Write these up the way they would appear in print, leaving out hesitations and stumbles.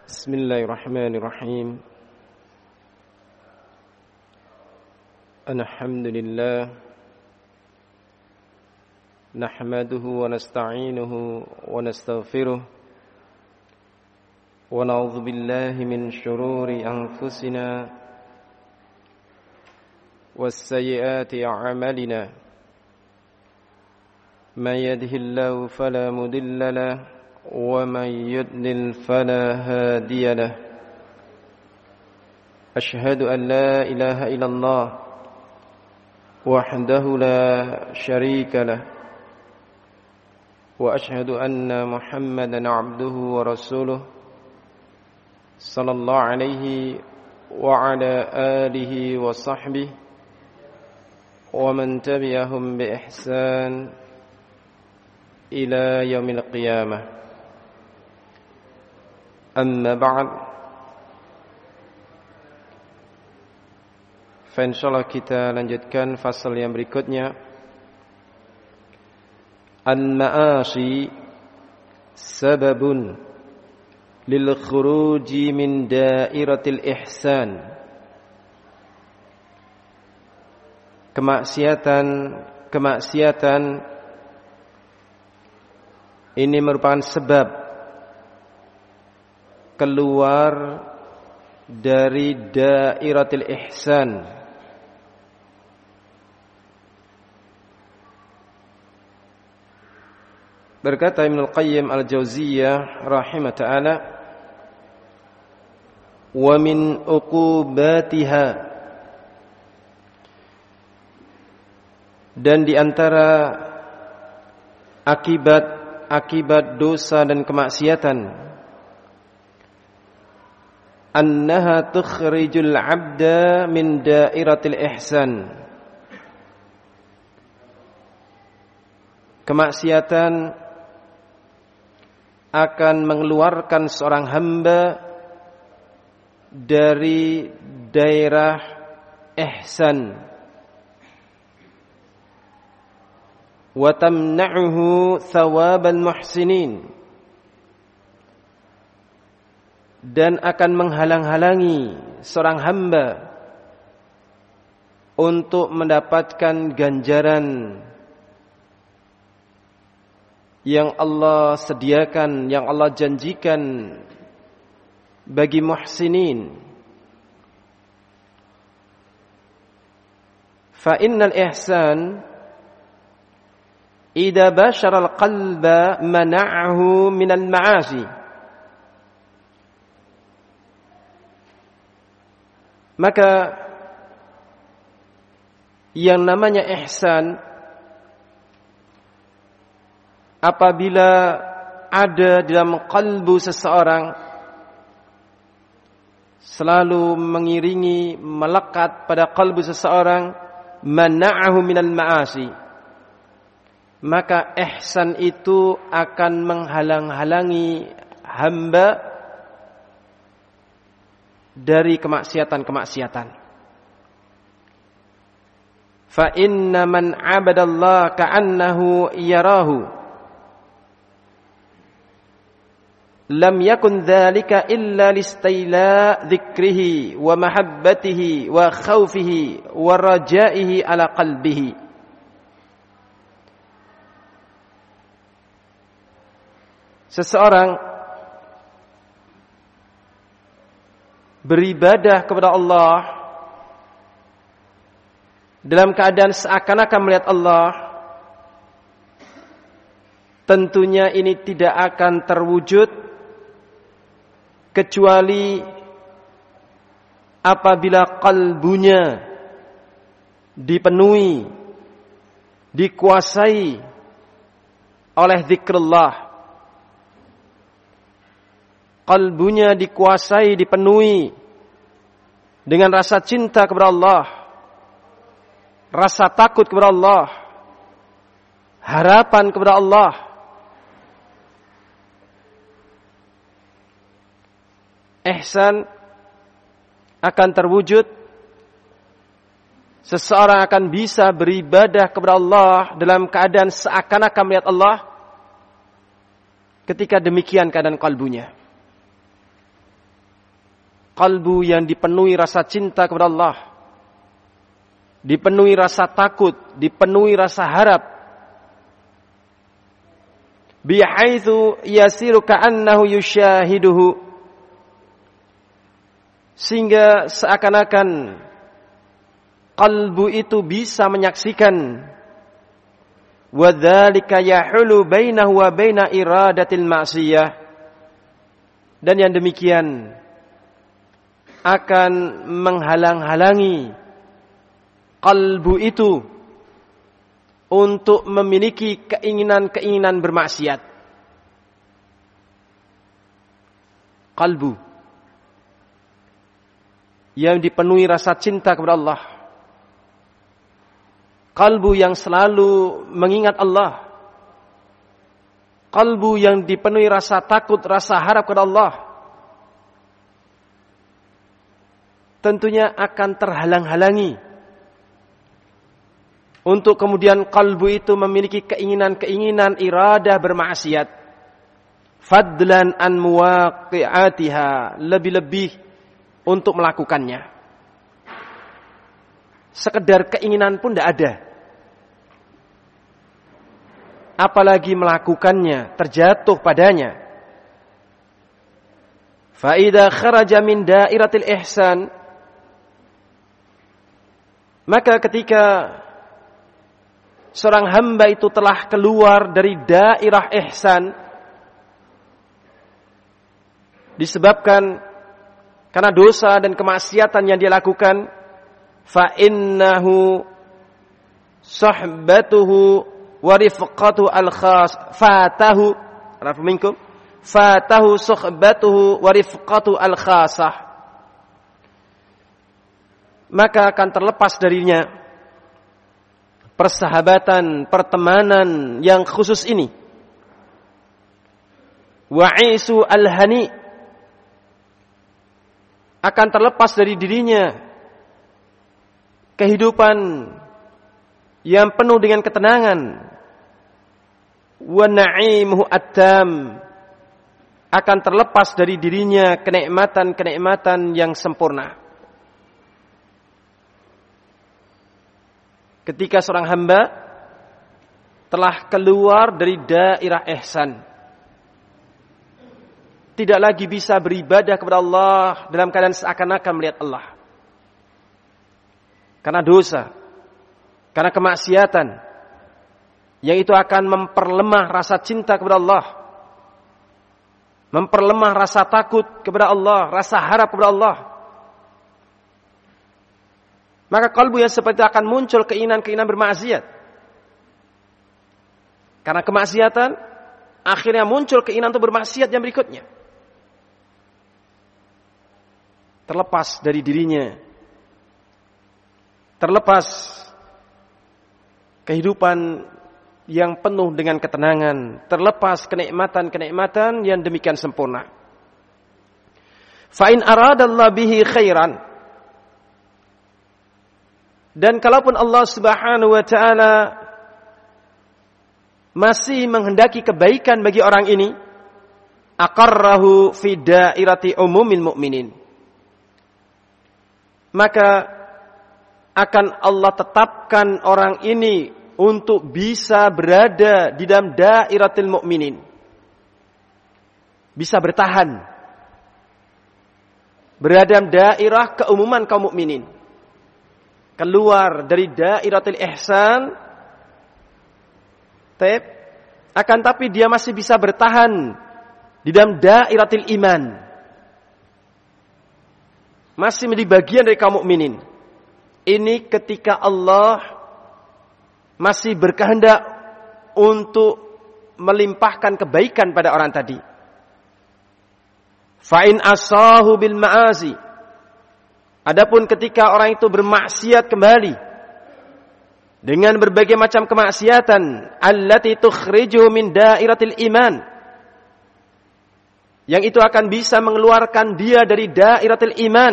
بسم الله الرحمن الرحيم الحمد لله نحمده ونستعينه ونستغفره ونعوذ بالله من شرور أنفسنا والسيئات أعمالنا من يهده الله فلا مضل له ومن يضلل فلا هادي له أشهد أن لا إله إلا الله وحده لا شريك له وأشهد أن محمدا عبده ورسوله صلى الله عليه وعلى آله وصحبه ومن تبعهم بإحسان إلى يوم القيامة Amma ba'd. Insyaallah kita lanjutkan fasal yang berikutnya. Al-ma'asi sababun lil khuruji min dairatil ihsan. Kemaksiatan ini merupakan sebab keluar dari dairatul ihsan. Berkata Ibnu Qayyim al-Jauziyah rahimah ta'ala, wa min uqubatiha, dan di antara akibat dosa dan kemaksiatan, annaha tukhrijul 'abda min dairatil ihsan. Kemaksiatan akan mengeluarkan seorang hamba dari daerah ihsan wa tamna'uhu thawabal muhsinin, dan akan menghalang-halangi seorang hamba untuk mendapatkan ganjaran yang Allah sediakan, yang Allah janjikan bagi muhsinin. Fa innal ihsan idza bashara al-qalba mana'ahu minal ma'asi. Maka yang namanya ihsan, apabila ada dalam kalbu seseorang, selalu mengiringi, melekat pada kalbu seseorang, mana'ahu minal ma'asi, maka ihsan itu akan menghalang-halangi hamba dari kemaksiatan-kemaksiatan. Fa inna man 'abadallaha ka'annahu yarahu lam yakun dzalika illa listaila dzikrihi wa mahabbatihi wa khaufihi wa rajaihi ala qalbihi. Seseorang beribadah kepada Allah dalam keadaan seakan-akan melihat Allah, tentunya ini tidak akan terwujud kecuali apabila qalbunya dipenuhi, dikuasai oleh zikrullah. Qalbunya dikuasai, dipenuhi dengan rasa cinta kepada Allah, rasa takut kepada Allah, harapan kepada Allah. Ihsan akan terwujud, seseorang akan bisa beribadah kepada Allah dalam keadaan seakan-akan melihat Allah ketika demikian keadaan qalbunya. Qalbu yang dipenuhi rasa cinta kepada Allah, dipenuhi rasa takut, dipenuhi rasa harap. Bihaitsu yasiru ka'annahu yushahiduhu, sehingga seakan-akan qalbu itu bisa menyaksikan. Wa dzalika yahulu bainahu wa baina iradatil ma'siyah, dan yang demikian akan menghalang-halangi qalbu itu untuk memiliki keinginan-keinginan bermaksiat. Qalbu yang dipenuhi rasa cinta kepada Allah, qalbu yang selalu mengingat Allah, qalbu yang dipenuhi rasa takut, rasa harap kepada Allah, tentunya akan terhalang-halangi untuk kemudian qalbu itu memiliki keinginan-keinginan iradah bermaksiat. Fadlan an muwaqi'atiha, lebih-lebih untuk melakukannya. Sekedar keinginan pun tidak ada, apalagi melakukannya, terjatuh padanya. Fa idza kharaja min dairatil ihsan, maka ketika seorang hamba itu telah keluar dari dairah ihsan, disebabkan karena dosa dan kemaksiatan yang dia lakukan, fa innahu sahbatuhu wa rifqatu al-khas fatahu, rafu minkum, fatahu suhbatuhu wa rifqatu al-khasah, maka akan terlepas darinya persahabatan, pertemanan yang khusus ini. Wa'isu al-hani, akan terlepas dari dirinya kehidupan yang penuh dengan ketenangan. Wa na'imuhu at-tam, akan terlepas dari dirinya kenikmatan-kenikmatan yang sempurna. Ketika seorang hamba telah keluar dari dairah ihsan, tidak lagi bisa beribadah kepada Allah dalam keadaan seakan-akan melihat Allah. Karena dosa, karena kemaksiatan, yang itu akan memperlemah rasa cinta kepada Allah, memperlemah rasa takut kepada Allah, rasa harap kepada Allah. Maka kalbu yang seperti itu akan muncul keinginan-keinginan bermaksiat. Karena kemaksiatan, akhirnya muncul keinginan untuk bermaksiat yang berikutnya. Terlepas dari dirinya, terlepas kehidupan yang penuh dengan ketenangan, terlepas kenikmatan-kenikmatan yang demikian sempurna. Fa in aradallahu bihi khairan, dan kalaupun Allah Subhanahu wa taala masih menghendaki kebaikan bagi orang ini, aqarrahu fi dairati umumil mu'minin, maka akan Allah tetapkan orang ini untuk bisa berada di dalam dairatil mu'minin, bisa bertahan berada dalam dairah keumuman kaum mukminin. Keluar dari dairatul ihsan, akan tapi dia masih bisa bertahan di dalam dairatul iman, masih menjadi bagian dari kaum mukminin. Ini ketika Allah masih berkehendak untuk melimpahkan kebaikan pada orang tadi. Fa in asahu bil ma'asi, adapun ketika orang itu bermaksiat kembali dengan berbagai macam kemaksiatan, allati tukhrijuhu min dairatil iman, yang itu akan bisa mengeluarkan dia dari dairatil iman,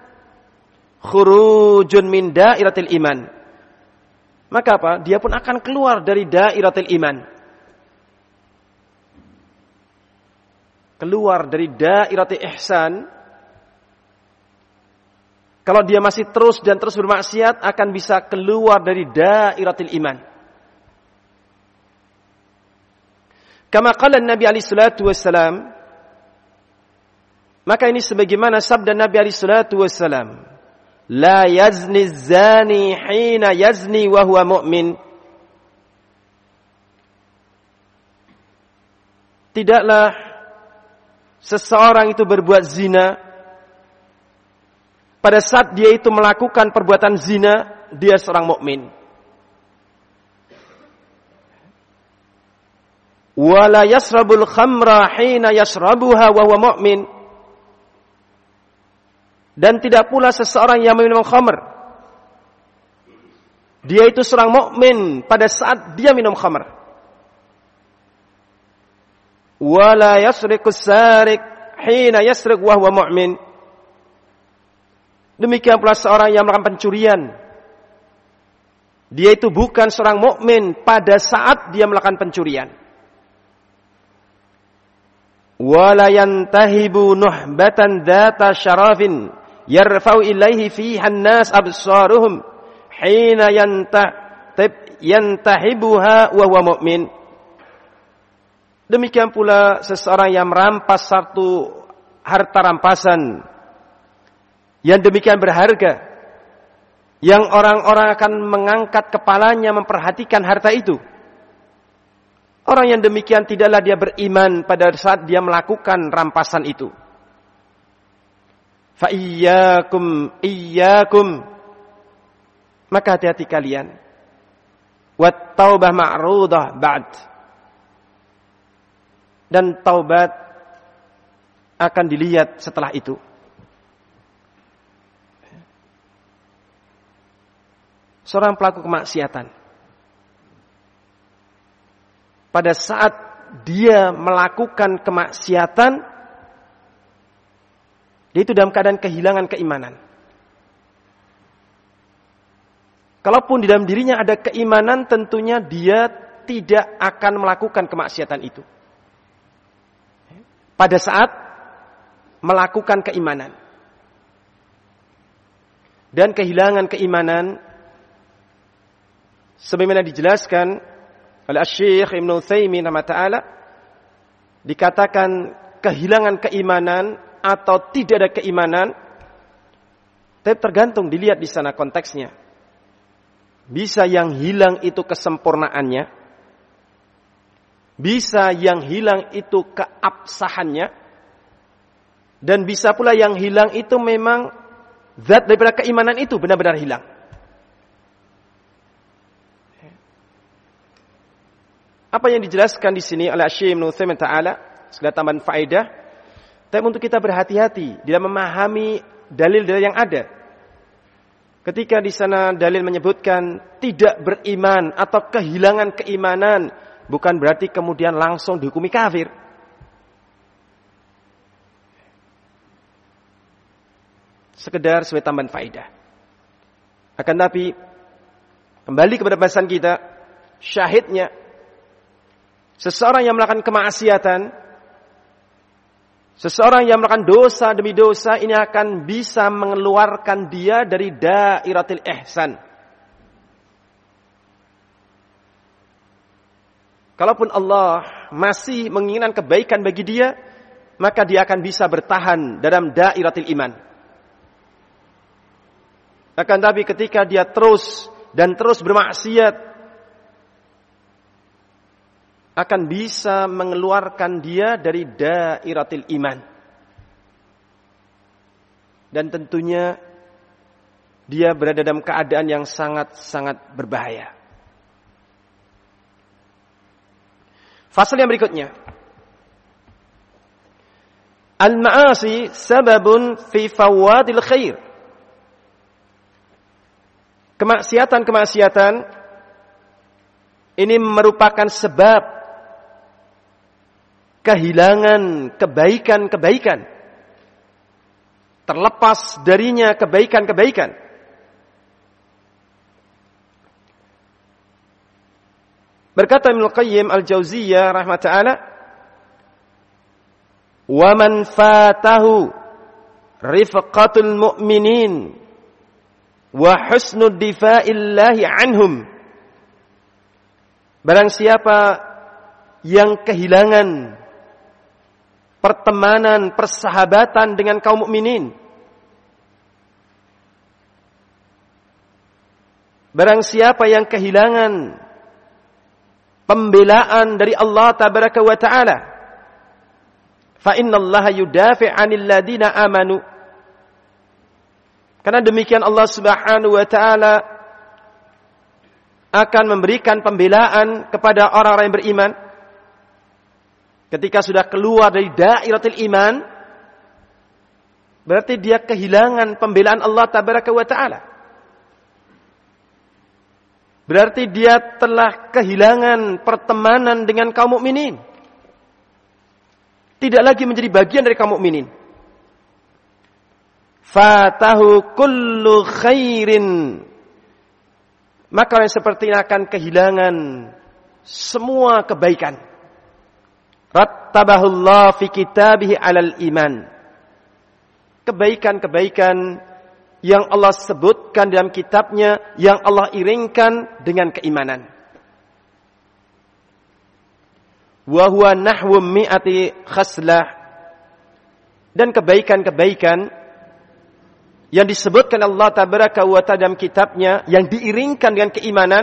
khurujun min dairatil iman, maka apa? Dia pun akan keluar dari dairatil iman, keluar dari dairatil ihsan, Kalau dia masih terus dan terus bermaksiat, akan bisa keluar dari dairatil iman. Kama qala Nabi alaihi salatu wassalam, maka ini sebagaimana sabda Nabi alaihi salatu wassalam, la yazni zani hina yazni wa huwa mu'min. Tidaklah seseorang itu berbuat zina pada saat dia itu melakukan perbuatan zina, dia seorang mukmin. Wala yasrabul khamra hina yasrabuha wa huwa mu'min. Dan tidak pula seseorang yang minum khamr, dia itu seorang mukmin pada saat dia minum khamr. Wala yasriqus sariq hina yasriq wa huwa mu'min. Demikian pula seorang yang melakukan pencurian, dia itu bukan seorang mukmin pada saat dia melakukan pencurian. Wala yantahibu nuhbatan dzata syarafin yarfa'u ilaihi fiha an-nas absaruhum hina yantahibuha wa huwa mu'min. Demikian pula seseorang yang merampas satu harta rampasan yang demikian berharga, yang orang-orang akan mengangkat kepalanya memperhatikan harta itu. Orang yang demikian tidaklah dia beriman pada saat dia melakukan rampasan itu. Fa iyyakum maka hati-hati kalian. Wat taubah ma'rudah ba'd. Dan taubat akan dilihat setelah itu. Seorang pelaku kemaksiatan, pada saat dia melakukan kemaksiatan, dia itu dalam keadaan kehilangan keimanan. Kalaupun di dalam dirinya ada keimanan, tentunya dia tidak akan melakukan kemaksiatan itu. Pada saat melakukan keimanan. Dan kehilangan keimanan, sebagaimana dijelaskan oleh Syekh Ibnu Utsaimin rahimahullah, dikatakan kehilangan keimanan atau tidak ada keimanan, tapi tergantung dilihat di sana konteksnya. Bisa yang hilang itu kesempurnaannya, bisa yang hilang itu keabsahannya, dan bisa pula yang hilang itu memang zat daripada keimanan itu benar-benar hilang. Apa yang dijelaskan di sini oleh Syekh Ibnu Utsaimin taala sekedar tambahan faedah, tapi untuk kita berhati-hati dalam memahami dalil-dalil yang ada. Ketika di sana dalil menyebutkan tidak beriman atau kehilangan keimanan, bukan berarti kemudian langsung dihukumi kafir. Sekedar sebagai tambahan faedah. Akan tapi kembali kepada bahasan kita, syahidnya seseorang yang melakukan kemaksiatan, seseorang yang melakukan dosa demi dosa, ini akan bisa mengeluarkan dia dari dairatil ihsan. Kalaupun Allah masih menginginkan kebaikan bagi dia, maka dia akan bisa bertahan dalam dairatil iman. Akan tapi ketika dia terus dan terus bermaksiat, akan bisa mengeluarkan dia dari dairatil iman. Dan tentunya dia berada dalam keadaan yang sangat-sangat berbahaya. Fasal yang berikutnya. Al-ma'asi sababun fi fawadil khair. Kemaksiatan-kemaksiatan ini merupakan sebab kehilangan kebaikan-kebaikan. Terlepas darinya kebaikan-kebaikan. Berkata Ibnu Qayyim Al-Jauziyah rahimahullah, "Wa man fatahu rifqatul mu'minin wa husnud difa'illahi anhum. Barang siapa yang kehilangan pertemanan, persahabatan dengan kaum mukminin, barang siapa yang kehilangan pembelaan dari Allah tabaraka wa ta'ala, fa innallaha yudafi' 'anil ladina amanu. Karena demikian Allah Subhanahu wa ta'ala akan memberikan pembelaan kepada orang-orang yang beriman ketika sudah keluar dari dairatul iman. Berarti dia kehilangan pembelaan Allah tabaraka wa ta'ala. Berarti dia telah kehilangan pertemanan dengan kaum mukminin. Tidak lagi menjadi bagian dari kaum mukminin. Fatahu kullu khairin. Maka orang seperti ini akan kehilangan semua kebaikan. Rattabahullah fi kitabihi alal iman. Kebaikan-kebaikan yang Allah sebutkan dalam kitabnya, yang Allah iringkan dengan keimanan. Wa huwa nahwu mi'ati khaslah. Dan kebaikan-kebaikan yang disebutkan Allah tabaraka wa ta'ala dalam kitabnya, yang diiringkan dengan keimanan,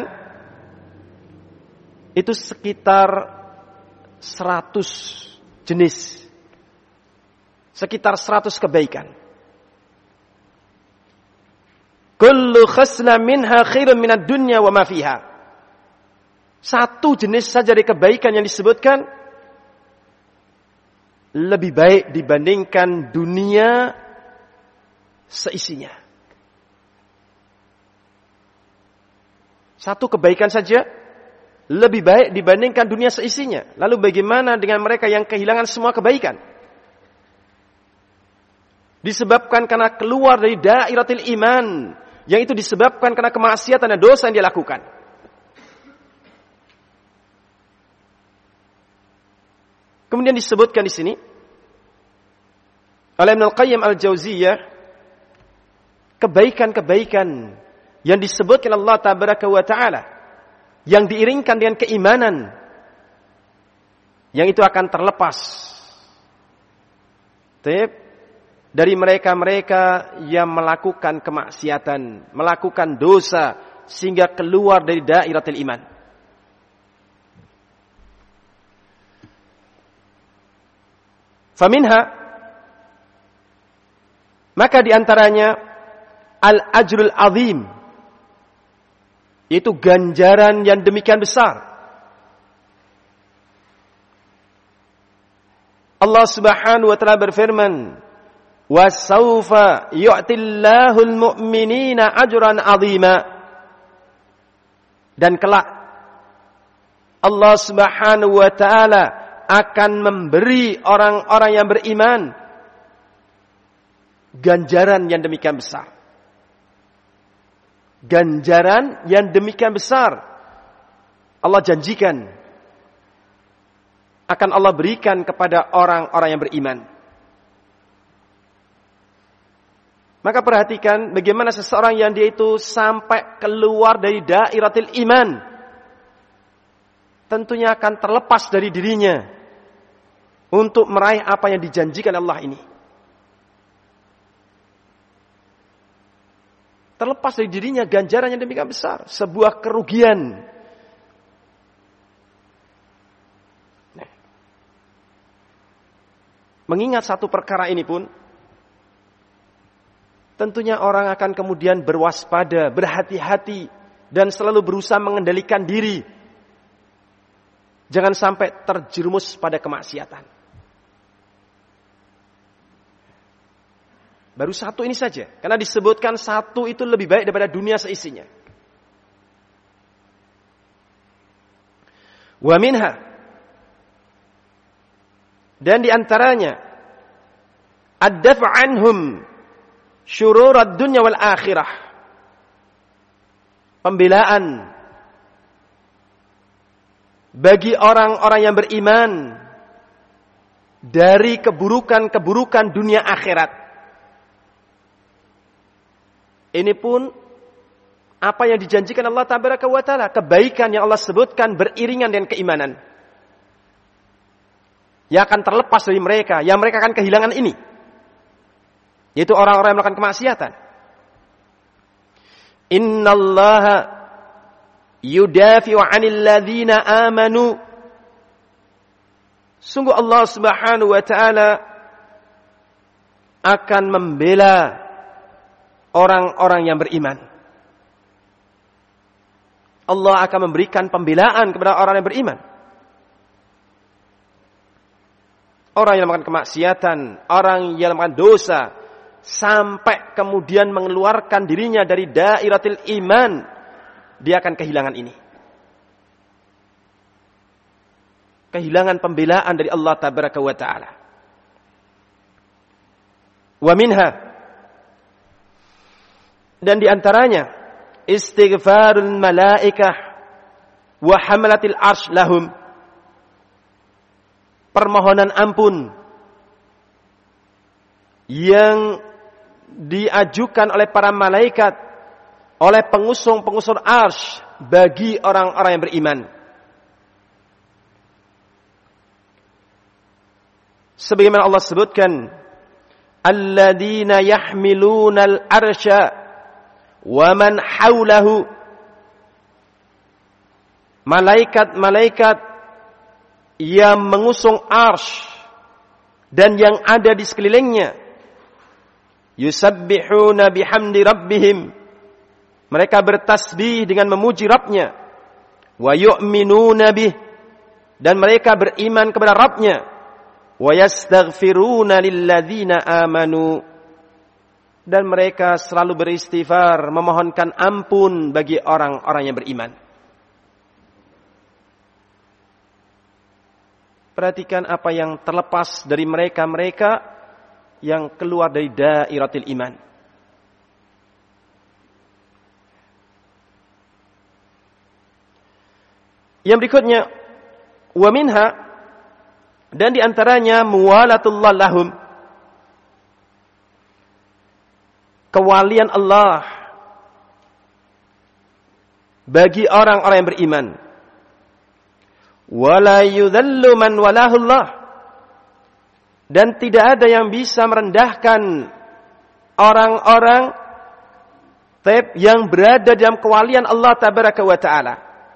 itu sekitar 100 jenis. Sekitar 100 kebaikan. Kullu khasla minha khairun minad dunya wa ma fiha. Satu jenis saja dari kebaikan yang disebutkan lebih baik dibandingkan dunia seisinya. Satu kebaikan saja lebih baik dibandingkan dunia seisinya. Lalu bagaimana dengan mereka yang kehilangan semua kebaikan? Disebabkan karena keluar dari dairatul iman, yang itu disebabkan karena kemaksiatan dan dosa yang dia lakukan. Kemudian disebutkan di sini oleh Ibnu Al-Qayyim Al-Jauziyah, kebaikan-kebaikan yang disebutkan Allah tabaraka wa ta'ala, yang diiringkan dengan keimanan, yang itu akan terlepas dari mereka-mereka yang melakukan kemaksiatan, melakukan dosa, sehingga keluar dari dairatul iman. Faminha, maka diantaranya al-ajrul azim, yaitu ganjaran yang demikian besar. Allah Subhanahu wa ta'ala berfirman, wa sawfa yu'tillahu al-mu'minina ajran 'azima. Dan kelak Allah Subhanahu wa ta'ala akan memberi orang-orang yang beriman ganjaran yang demikian besar. Ganjaran yang demikian besar Allah janjikan akan Allah berikan kepada orang-orang yang beriman. Maka perhatikan bagaimana seseorang yang dia itu sampai keluar dari dairatul iman, tentunya akan terlepas dari dirinya untuk meraih apa yang dijanjikan Allah ini. Terlepas dari dirinya ganjaran yang demikian besar, sebuah kerugian. Mengingat satu perkara ini pun, tentunya orang akan kemudian berwaspada, berhati-hati, dan selalu berusaha mengendalikan diri. Jangan sampai terjerumus pada kemaksiatan. Baru satu ini saja, karena disebutkan satu itu lebih baik daripada dunia seisinya. Wa minha, dan diantaranya ad-daf' anhum syururad dunya wal akhirah, pembelaan bagi orang-orang yang beriman dari keburukan-keburukan dunia akhirat. Ini pun apa yang dijanjikan Allah Tabaraka wa Ta'ala, kebaikan yang Allah sebutkan beriringan dengan keimanan. Yang akan terlepas dari mereka, yang mereka akan kehilangan ini, yaitu orang-orang yang melakukan kemaksiatan. Innallaha yudafi'u 'anil ladzina amanu. Sungguh Allah Subhanahu wa Ta'ala akan membela orang-orang yang beriman. Allah akan memberikan pembelaan kepada orang yang beriman. Orang yang melakukan kemaksiatan, orang yang melakukan dosa, sampai kemudian mengeluarkan dirinya dari dairatil iman, dia akan kehilangan ini. Kehilangan pembelaan dari Allah Tabaraka wa Ta'ala. Wa minha, dan diantaranya, istighfarul malaikah wa hamalatil arsh lahum. Permohonan ampun yang diajukan oleh para malaikat, oleh pengusung-pengusung arsh bagi orang-orang yang beriman. Sebagaimana Allah sebutkan, alladzina yahmilunal arsha wa man haulahu. Malaikat-malaikat yang mengusung arsh dan yang ada di sekelilingnya, yusabbihuna bihamdi rabbihim, mereka bertasbih dengan memuji Rabbnya, wa yu'minuna bih, dan mereka beriman kepada Rabbnya, wa yastaghfiruna lilladzina amanu, dan mereka selalu beristighfar, memohonkan ampun bagi orang-orang yang beriman. Perhatikan apa yang terlepas dari mereka-mereka yang keluar dari dairatil iman. Yang berikutnya, wa minha, dan diantaranya muwalatullah lahum, kewalian Allah bagi orang-orang yang beriman. Wala yudhallu man walahullah, dan tidak ada yang bisa merendahkan orang-orang yang berada dalam kewalian Allah Tabaraka wa Ta'ala.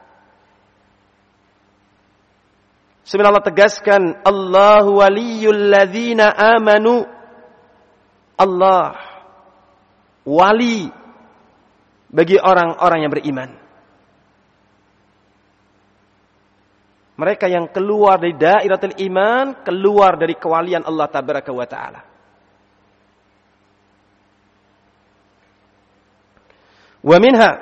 Sebenarnya Allah tegaskan, Allahu waliyul ladzina amanu. Allah wali bagi orang-orang yang beriman. Mereka yang keluar dari dairatul iman, keluar dari kewalian Allah Tabaraka wa Ta'ala. Wa minha,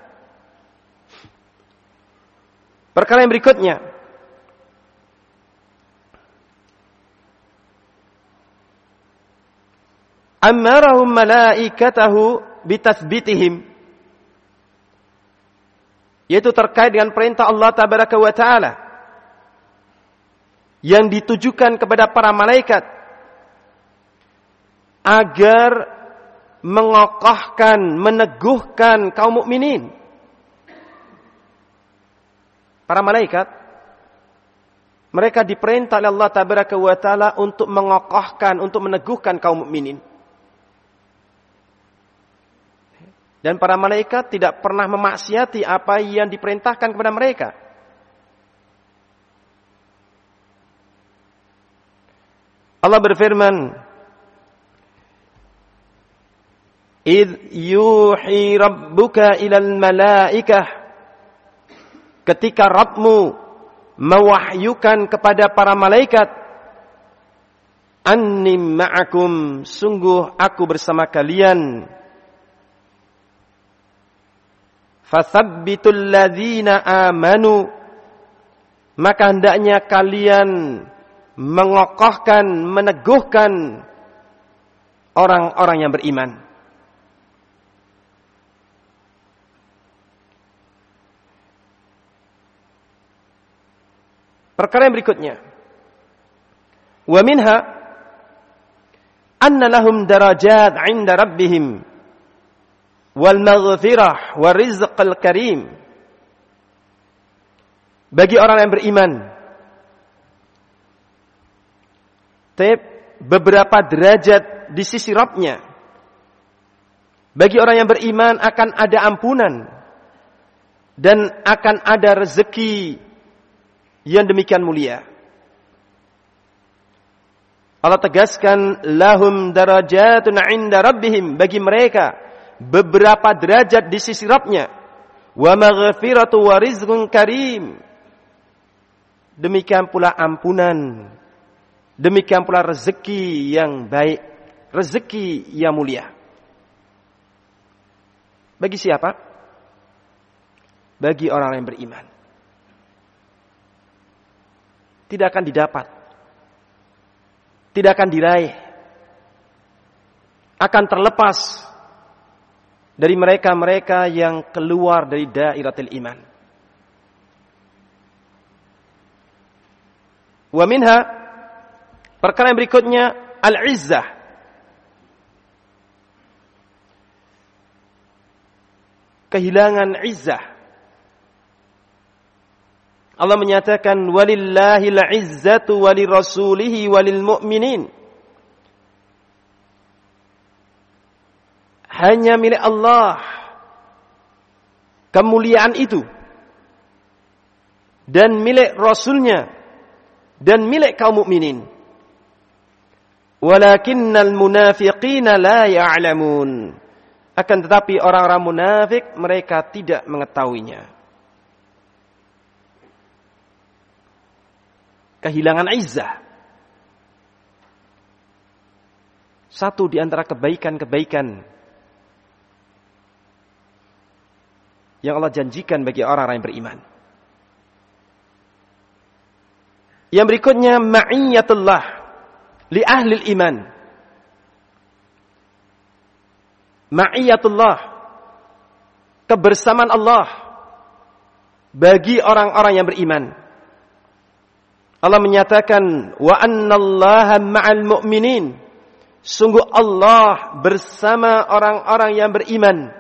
perkara yang berikutnya, ammarahum malaikatahu bitathbitihim, yaitu terkait dengan perintah Allah Tabaraka wa Ta'ala yang ditujukan kepada para malaikat agar mengokohkan, meneguhkan kaum mukminin. Para malaikat, mereka diperintah oleh Allah Tabaraka wa Ta'ala untuk mengokohkan, untuk meneguhkan kaum mukminin. Dan para malaikat tidak pernah memaksiati apa yang diperintahkan kepada mereka. Allah berfirman, "Idh yuhi rabbuka ilal malaikah," ketika Rabbmu mewahyukan kepada para malaikat, "Anni ma'akum," sungguh aku bersama kalian. "Fathabbitul ladzina amanu," maka hendaknya kalian mengokohkan, meneguhkan orang-orang yang beriman. Perkara yang berikutnya, wa minha anna lahum darajat 'inda rabbihim wal maghfirah wa rizqal karim. Bagi orang yang beriman, beberapa derajat di sisi Rabb-Nya. Bagi orang yang beriman akan ada ampunan dan akan ada rezeki yang demikian mulia. Allah tegaskan, lahum darajatun 'inda rabbihim, bagi mereka beberapa derajat di sisi Rabb-Nya, wa maghfiratu wa rizqun karim. Demikian pula ampunan, demikian pula rezeki yang baik, rezeki yang mulia. Bagi siapa? Bagi orang yang beriman. Tidak akan didapat, tidak akan diraih, akan terlepas dari mereka-mereka yang keluar dari dairatul iman. Wa minha, perkara yang berikutnya, al-izzah. Kehilangan izzah. Allah menyatakan, walillahil izzatu walirrasulihi walil mu'minin. Hanya milik Allah kemuliaan itu, dan milik Rasulnya, dan milik kaum mukminin. Walakinnal munafiqina la ya'lamun. Akan tetapi orang-orang munafik mereka tidak mengetahuinya. Kehilangan izzah. Satu di antara kebaikan-kebaikan yang Allah janjikan bagi orang-orang yang beriman. Yang berikutnya, ma'iyyatullah li ahli iman. Ma'iyyatullah, kebersamaan Allah bagi orang-orang yang beriman. Allah menyatakan, wa annallaha ma'al mu'minin. Sungguh Allah bersama orang-orang yang beriman.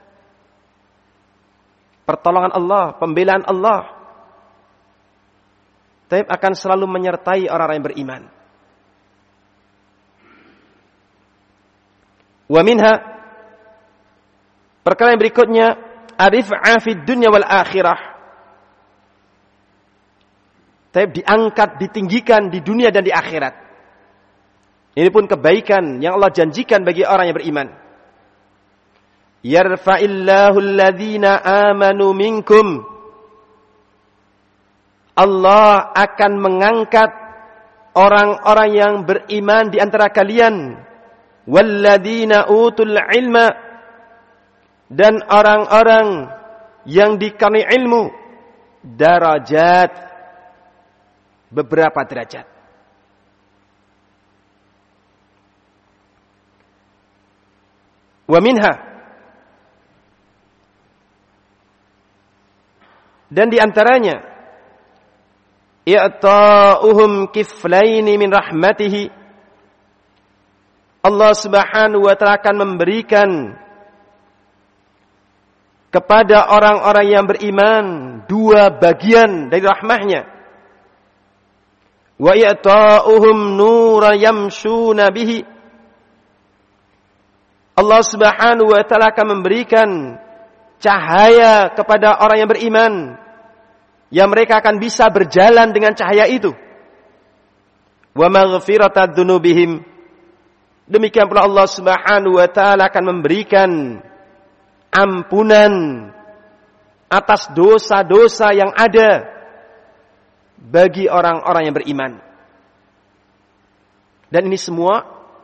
Pertolongan Allah, pembelaan Allah akan selalu menyertai orang-orang yang beriman. Wa minha, perkara yang berikutnya, arif'a fid dunya wal akhirah. Diangkat, ditinggikan di dunia dan di akhirat. Ini pun kebaikan yang Allah janjikan bagi orang yang beriman. Yarfa'illahu alladhina amanu minkum. Allah akan mengangkat orang-orang yang beriman di antara kalian. Walladzina utul ilma, dan orang-orang yang dikaruniai ilmu, darajat, beberapa derajat. Wa minha, dan di antaranya, i'ta'uhum kiflaini min rahmatihi. Allah Subhanahu wa ta'ala akan memberikan kepada orang-orang yang beriman dua bagian dari rahmahnya. Wa i'ta'uhum nuran yamshuna bihi. Allah Subhanahu wa ta'ala akan memberikan cahaya kepada orang yang beriman, yang mereka akan bisa berjalan dengan cahaya itu. Wa maghfiratad dzunubihim. Demikian pula Allah Subhanahu wa ta'ala akan memberikan ampunan atas dosa-dosa yang ada bagi orang-orang yang beriman. Dan ini semua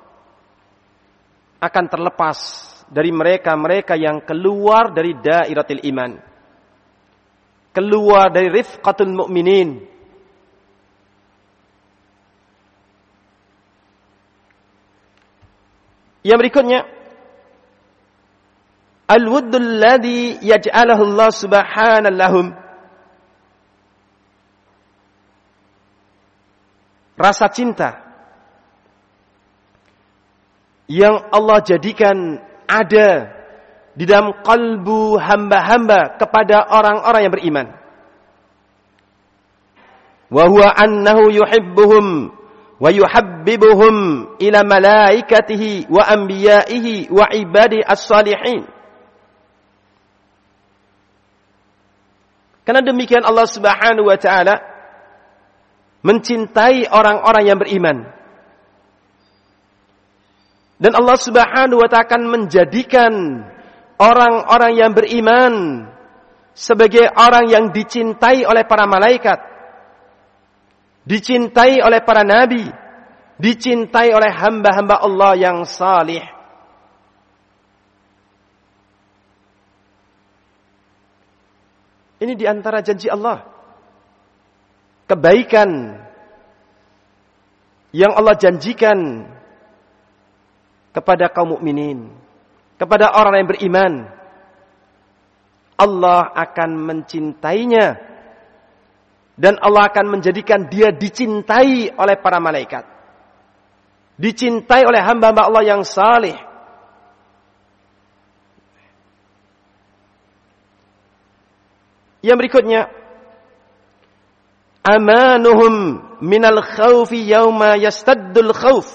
akan terlepas dari mereka-mereka yang keluar dari dairatul iman, keluar dari rifqatul mu'minin. Yang berikutnya, al-wuddul ladzi yaj'alahu Allah subhanahu lahum. Rasa cinta yang Allah jadikan ada di dalam kalbu hamba-hamba kepada orang-orang yang beriman. Wa huwa annahu yuhibbuhum wa yuhabbibuhum ila malaikatihi wa anbiya'ihi wa ibadihi as-salihin. Karena demikian Allah Subhanahu wa taala mencintai orang-orang yang beriman. Dan Allah Subhanahu wa taala akan menjadikan orang-orang yang beriman sebagai orang yang dicintai oleh para malaikat, dicintai oleh para nabi, dicintai oleh hamba-hamba Allah yang salih. Ini di antara janji Allah. Kebaikan yang Allah janjikan kepada kaum mukminin, kepada orang yang beriman. Allah akan mencintainya dan Allah akan menjadikan dia dicintai oleh para malaikat, dicintai oleh hamba-hamba Allah yang saleh. Yang berikutnya, amanuhum minal khawfi yawma yastaddul khawf.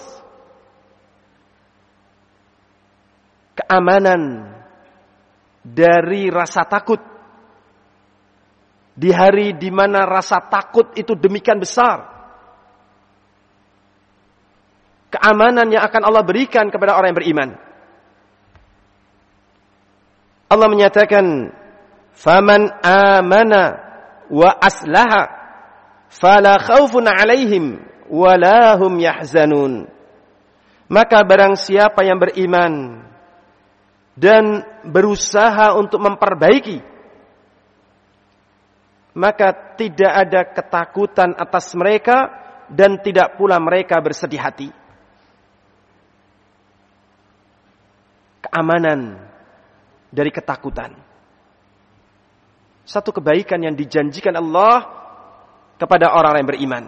Keamanan dari rasa takut di hari di mana rasa takut itu demikian besar. Keamanan yang akan Allah berikan kepada orang yang beriman. Allah menyatakan, "Faman amana wa aslaha fala khaufun 'alaihim wa la hum yahzanun." Maka barang siapa yang beriman dan berusaha untuk memperbaiki, maka tidak ada ketakutan atas mereka dan tidak pula mereka bersedih hati. Keamanan dari ketakutan. Satu kebaikan yang dijanjikan Allah kepada orang yang beriman.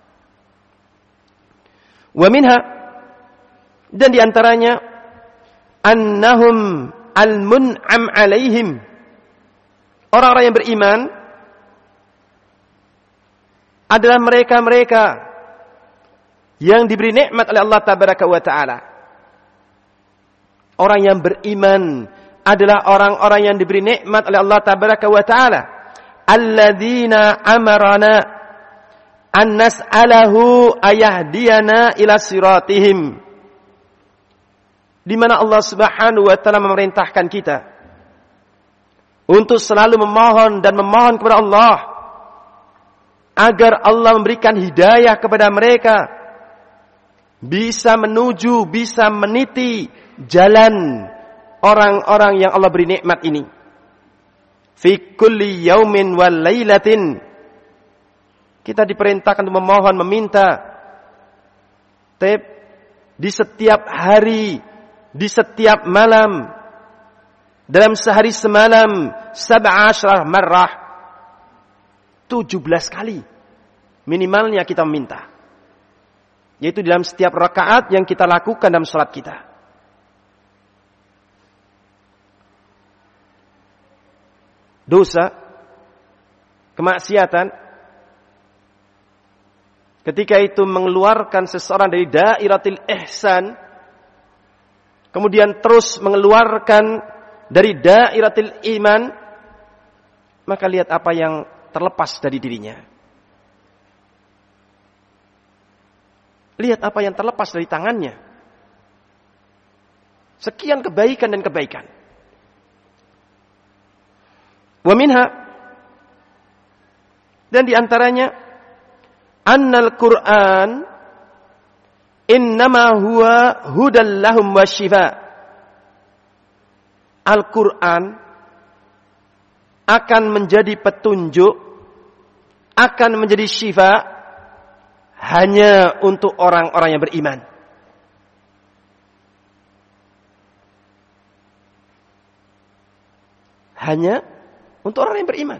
Wa minha, dan diantaranya, annahum al-mun'am alaihim. Orang-orang yang beriman adalah mereka-mereka yang diberi nikmat oleh Allah Tabaraka wa Ta'ala. Orang yang beriman adalah orang-orang yang diberi nikmat oleh Allah Tabaraka wa Ta'ala. Alladzina amarana an nas'alahu ayahdiyana ila siratihim. Di mana Allah Subhanahu wa Ta'ala memerintahkan kita untuk selalu memohon dan memohon kepada Allah agar Allah memberikan hidayah kepada mereka, bisa menuju, bisa meniti jalan orang-orang yang Allah beri nikmat ini. Fi kulli yaumin wal lailatin. Kita diperintahkan untuk memohon, meminta di setiap hari, di setiap malam, dalam sehari semalam, 17 marrah, 17 kali minimalnya kita meminta, yaitu dalam setiap rakaat yang kita lakukan dalam salat kita. Dosa, kemaksiatan, ketika itu mengeluarkan seseorang dari dairatil ihsan, kemudian terus mengeluarkan dari dairatil iman, maka lihat apa yang terlepas dari dirinya. Lihat apa yang terlepas dari tangannya. Sekian kebaikan dan kebaikan. Wa minha, dan diantaranya, annal Qur'an innama huwa hudal lahum wa shifa. Al-Quran akan menjadi petunjuk, akan menjadi syifa hanya untuk orang-orang yang beriman. Hanya untuk orang yang beriman.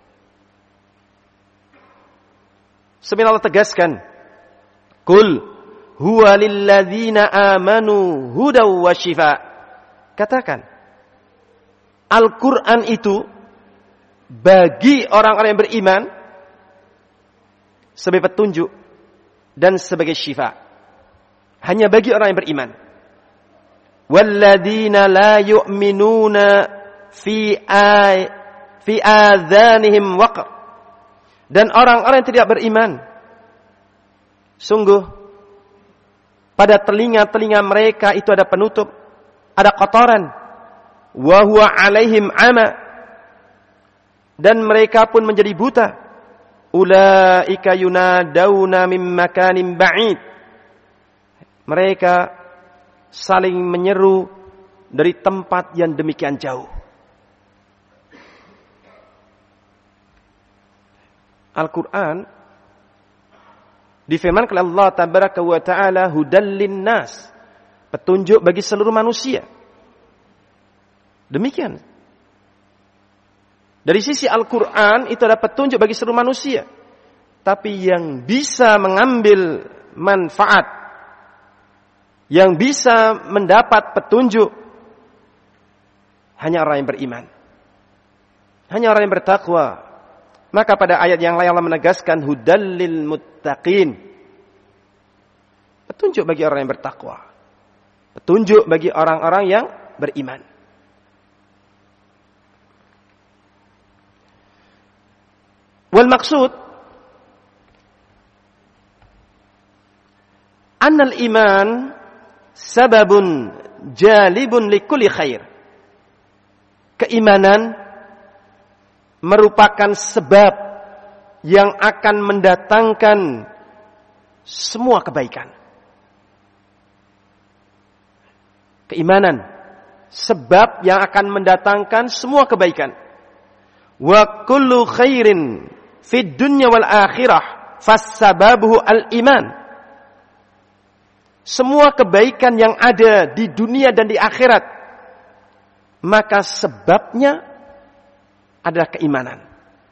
Sebenarnya Allah tegaskan, "Qul huwa lilladzina amanu hudaw wa shifa." Katakan, Al-Quran itu bagi orang-orang yang beriman sebagai petunjuk dan sebagai syifa. Hanya bagi orang yang beriman. Walladzina la yu'minuna fi adhanihim waqr. Dan orang-orang yang tidak beriman, sungguh pada telinga-telinga mereka itu ada penutup, ada kotoran. Wa huwa alaihim ama. Dan mereka pun menjadi buta. Ulaika yunadawna min makanin ba'id. Mereka saling menyeru dari tempat yang demikian jauh. Al-Quran difirmankan oleh Allah tabaraka wa ta'ala hudal linnas, petunjuk bagi seluruh manusia. Demikian. Dari sisi Al-Quran itu adalah petunjuk bagi seluruh manusia. Tapi yang bisa mengambil manfaat, yang bisa mendapat petunjuk, hanya orang yang beriman. Hanya orang yang bertakwa. Maka pada ayat yang lain Allah menegaskan hudal lil muttaqin. Petunjuk bagi orang yang bertakwa. Petunjuk bagi orang-orang yang beriman. Wal maksud annal iman sababun jalibun likulli khair. Keimanan merupakan sebab yang akan mendatangkan semua kebaikan. Keimanan sebab yang akan mendatangkan semua kebaikan. Wa kullu khairin fid dunya wal akhirah fassababuhu al-iman. Semua kebaikan yang ada di dunia dan di akhirat, maka sebabnya adalah keimanan.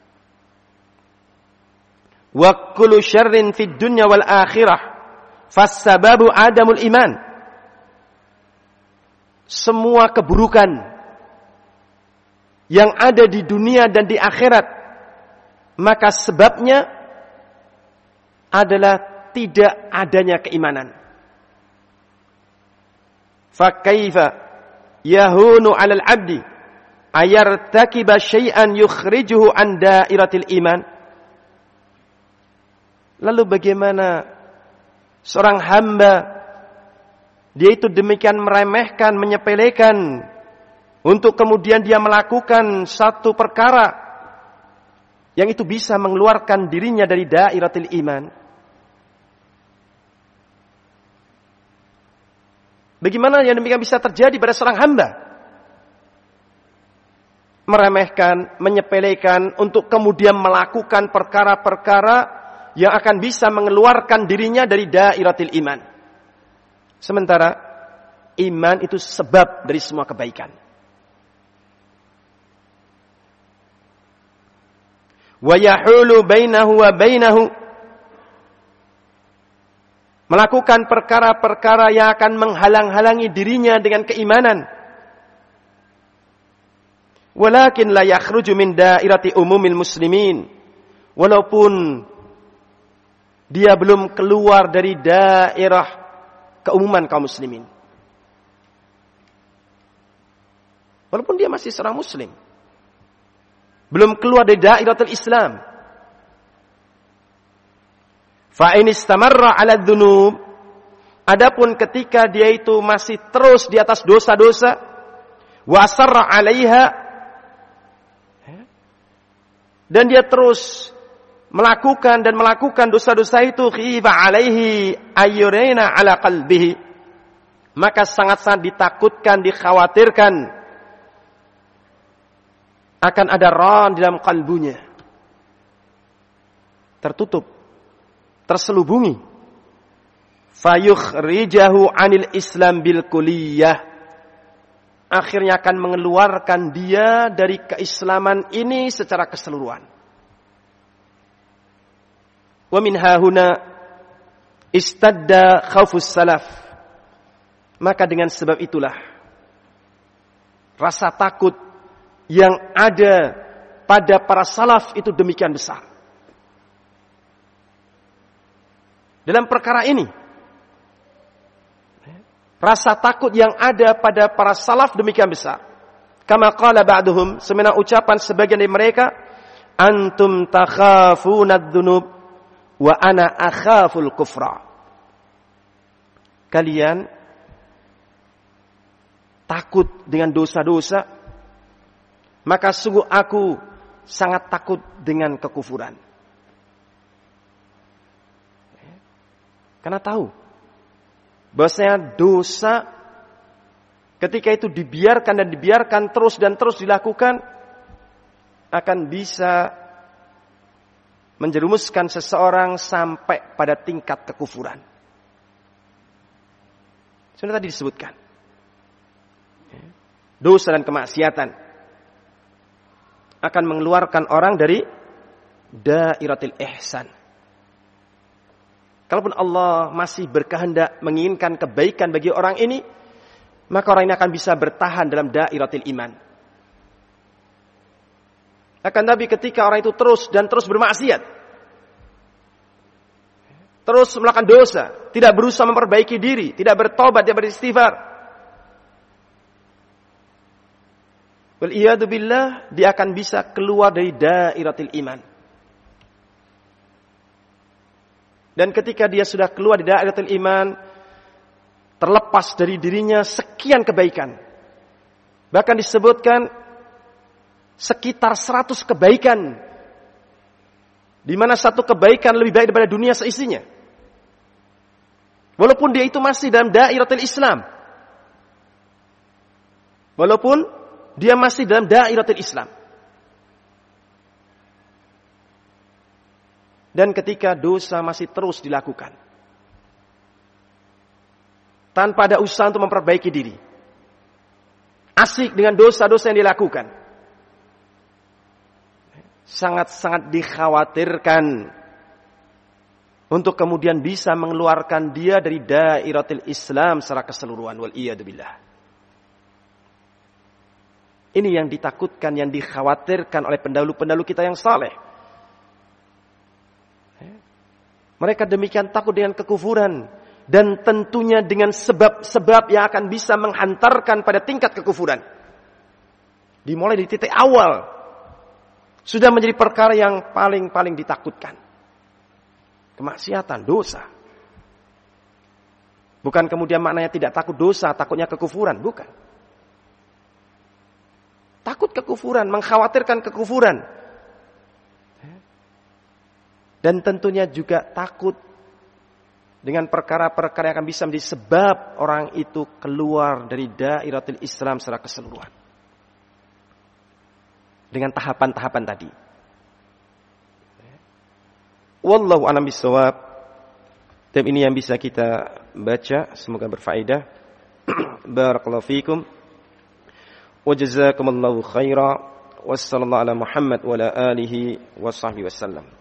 Wa kullu syarrin fid dunya wal akhirah fassababu adamul iman. Semua keburukan yang ada di dunia dan di akhirat, maka sebabnya adalah tidak adanya keimanan. Fakaifa yahunu 'alal 'abdi ayartakiba syai'an yukhrijuhu an dairatil iman. Lalu bagaimana seorang hamba dia itu demikian meremehkan, menyepelekan untuk kemudian dia melakukan satu perkara yang itu bisa mengeluarkan dirinya dari dairatil iman. Bagaimana yang demikian bisa terjadi pada seorang hamba? Meremehkan, menyepelekan untuk kemudian melakukan perkara-perkara yang akan bisa mengeluarkan dirinya dari dairatil iman. Sementara iman itu sebab dari semua kebaikan. Wa yahulu bainahu wa bainahu, melakukan perkara-perkara yang akan menghalang-halangi dirinya dengan keimanan. Walakin la yakhruju min dairati umumil muslimin. Walaupun dia belum keluar dari daerah keumuman kaum muslimin. Walaupun dia masih seorang muslim, belum keluar dari dairatul Islam. Fa in istamarra 'ala dzunub, adapun ketika dia itu masih terus di atas dosa-dosa, wa asarra 'alaiha, dan dia terus melakukan dosa-dosa itu, khifa 'alaihi ayyurina 'ala qalbihi, maka sangat-sangat ditakutkan, dikhawatirkan akan ada ran di dalam kalbunya, tertutup, terselubungi. Fayukhrijahu 'anil Islam bil kulliyah, akhirnya akan mengeluarkan dia dari keislaman ini secara keseluruhan. Wa min hahuna istadda khaufus salaf, maka dengan sebab itulah rasa takut yang ada pada para salaf itu demikian besar. Dalam perkara ini, rasa takut yang ada pada para salaf demikian besar. Kama qala ba'duhum, semena ucapan sebagian dari mereka, antum takhafuna adz-dzunub wa ana akhaful kufra. Kalian takut dengan dosa-dosa, maka sungguh aku sangat takut dengan kekufuran. Karena tahu bahwasanya dosa ketika itu dibiarkan terus dan terus dilakukan akan bisa menjerumuskan seseorang sampai pada tingkat kekufuran. Sudah tadi disebutkan. Dosa dan kemaksiatan akan mengeluarkan orang dari dairatil ihsan. Kalaupun Allah masih berkehendak menginginkan kebaikan bagi orang ini, maka orang ini akan bisa bertahan dalam dairatil iman. Akan tapi ketika orang itu terus dan terus bermaksiat, terus melakukan dosa, tidak berusaha memperbaiki diri, tidak bertobat, tidak beristighfar, wal iyadu billah, dia akan bisa keluar dari dairatil iman. Dan ketika dia sudah keluar dari dairatil iman, terlepas dari dirinya sekian kebaikan. Bahkan disebutkan sekitar 100 kebaikan, di mana satu kebaikan lebih baik daripada dunia seisinya. Walaupun dia itu masih dalam dairatul Islam. Walaupun dia masih dalam dairatul Islam. Dan ketika dosa masih terus dilakukan, tanpa ada usaha untuk memperbaiki diri, asik dengan dosa-dosa yang dilakukan, sangat-sangat dikhawatirkan untuk kemudian bisa mengeluarkan dia dari dairatul Islam secara keseluruhan. Wal iyadu billah. Ini yang ditakutkan, yang dikhawatirkan oleh pendahulu-pendahulu kita yang saleh. Mereka demikian takut dengan kekufuran, dan tentunya dengan sebab-sebab yang akan bisa menghantarkan pada tingkat kekufuran. Dimulai dari titik awal sudah menjadi perkara yang paling ditakutkan. Kemaksiatan, dosa. Bukan kemudian maknanya tidak takut dosa, takutnya kekufuran, bukan. Takut kekufuran, mengkhawatirkan kekufuran. Dan tentunya juga takut dengan perkara-perkara yang akan bisa menjadi sebab orang itu keluar dari dairatul Islam secara keseluruhan. Dengan tahapan-tahapan tadi. Wallahu a'lam bishawab. Dan ini yang bisa kita baca, semoga berfaedah. Barakallahu fikum. Wa jazakumullahu khaira. Wassallallahu ala Muhammad wa ala alihi wa sahbihi wasallam.